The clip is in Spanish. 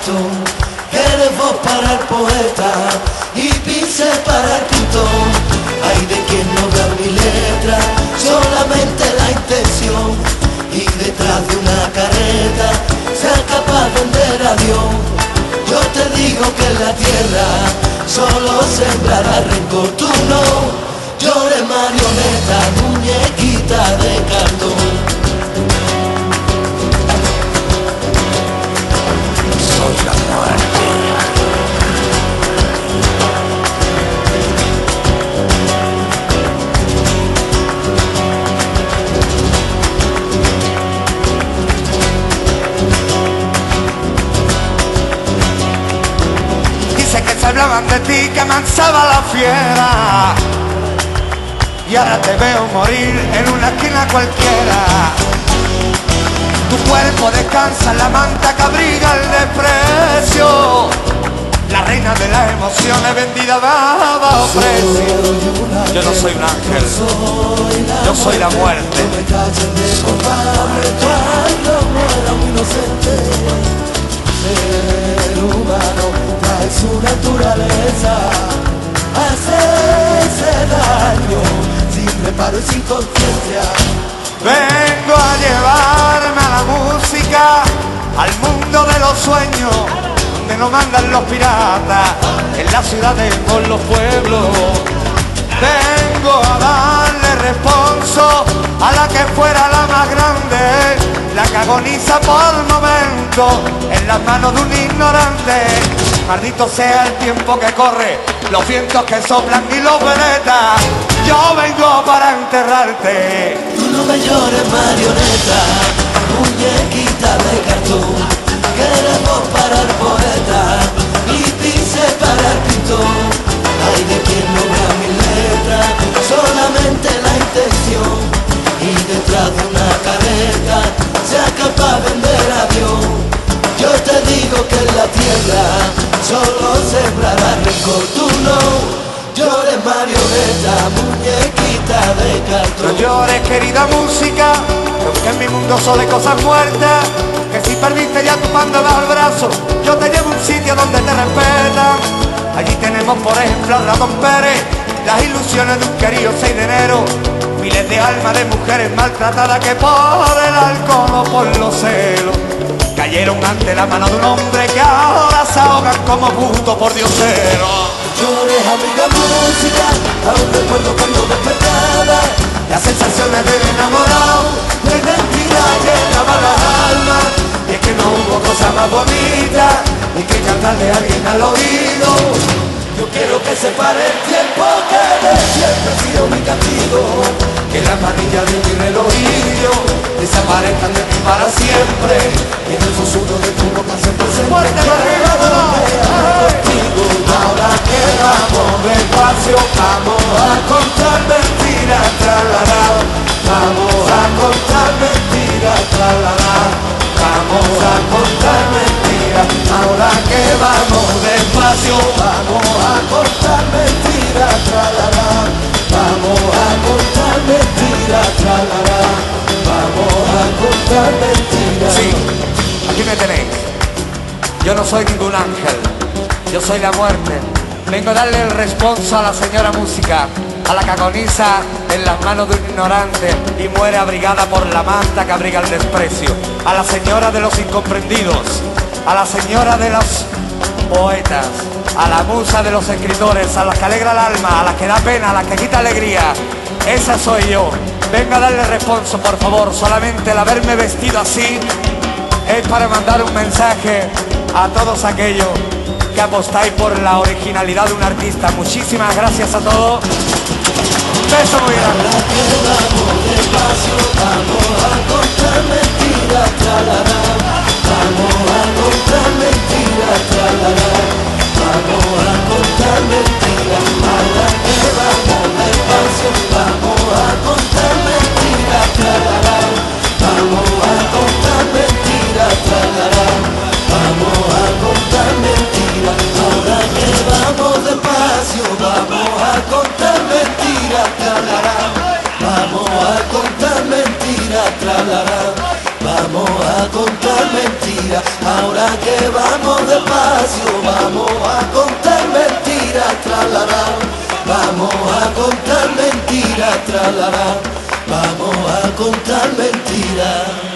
cartón. Eres voz para el poeta y pincel para el pintor. Hay de quien no vea mi letra, solamente la intención. Y detrás de una carreta sea capaz de vender a Dios. Yo te digo que en la tierra solo sembrará rencor. Tú no llores, marioneta, muñequita de cartón. Soy la muerte. Que se hablaban de ti, que amansaba la fiera, y ahora te veo morir en una esquina cualquiera. Tu cuerpo descansa en la manta que abriga el desprecio, la reina de las emociones vendida a bajo precio. Yo no soy un ángel, yo soy la muerte. Ser humano trae su naturaleza, hacerse daño sin reparo y sin conciencia. Vengo a llevarme a la música al mundo de los sueños, donde no mandan los piratas, en las ciudades con los pueblos. Vengo a darle responso a la que fuera la más grande, la que agoniza por momentos en las manos de un ignorante. Maldito sea el tiempo que corre, los vientos que soplan y los venetas. Yo vengo para enterrarte. Tú no me llores, marioneta, muñequita de cartón. Queremos para el poeta y pincel para el pintor. Hay de quien no vea mi letra, solamente la intención. Y detrás de una careta sea capaz de vender a Dios. Yo te digo que en la tierra solo sembrará rencor. Tú no llores, marioneta, muñequita de cartón. No llores, querida música, porque en mi mundo solo hay cosas muertas. Que si perdiste ya tu mando bajo el brazo, yo te llevo a un sitio donde te respetan. Allí tenemos, por ejemplo, a Ramón Pérez, las ilusiones de un querido 6 de enero. Miles de almas de mujeres maltratadas que por el alcohol o por los celos cayeron ante la mano de un hombre que ahora se ahogan como puto por diosero. Llores, amiga música, aún recuerdo cuando despertaba las sensaciones del enamorado, de mentira llenaba las almas. Y es que no hubo cosa más bonita ni que cantarle a alguien al oído. Yo quiero que se pare el tiempo, que de siempre ha sido mi castigo. Que las manillas de mi relojillo desaparezcan de mí para siempre. Y en el susurro de tu boca siempre se ¡Fuerte para arriba, contigo. Ahora que vamos despacio, vamos a contar mentiras, tralalá. Vamos a contar mentiras, tralalá. Vamos a contar mentiras. Ahora que vamos despacio, vamos a contar mentiras, tralalá. Vamos a contar mentiras, tralalá. Vamos a contar mentiras. Sí, aquí me tenéis. Yo no soy ningún ángel, yo soy la muerte. Vengo a darle el responso a la señora música, a la que agoniza en las manos de un ignorante y muere abrigada por la manta que abriga el desprecio. A la señora de los incomprendidos, a la señora de los poetas, a la musa de los escritores, a la que alegra el alma, a la que da pena, a la que quita alegría. Esa soy yo. Venga a darle responso, por favor. Solamente el haberme vestido así es para mandar un mensaje a todos aquellos que apostáis por la originalidad de un artista. Muchísimas gracias a todos. Un beso muy grande. Vamos despacio, vamos a contar mentiras, tralalá. Vamos a contar mentiras, tralalá. Vamos a contar mentiras, ahora que vamos despacio. Vamos a contar mentiras, tralalá. Vamos a contar mentiras, tralalá. Vamos a contar mentiras, ahora que vamos despacio. Vamos a contar mentiras, tralalá. Vamos a contar mentiras, tralalá. Vamos a contar mentiras, ahora que vamos de vamos a contar mentiras, tralala, vamos a contar mentiras.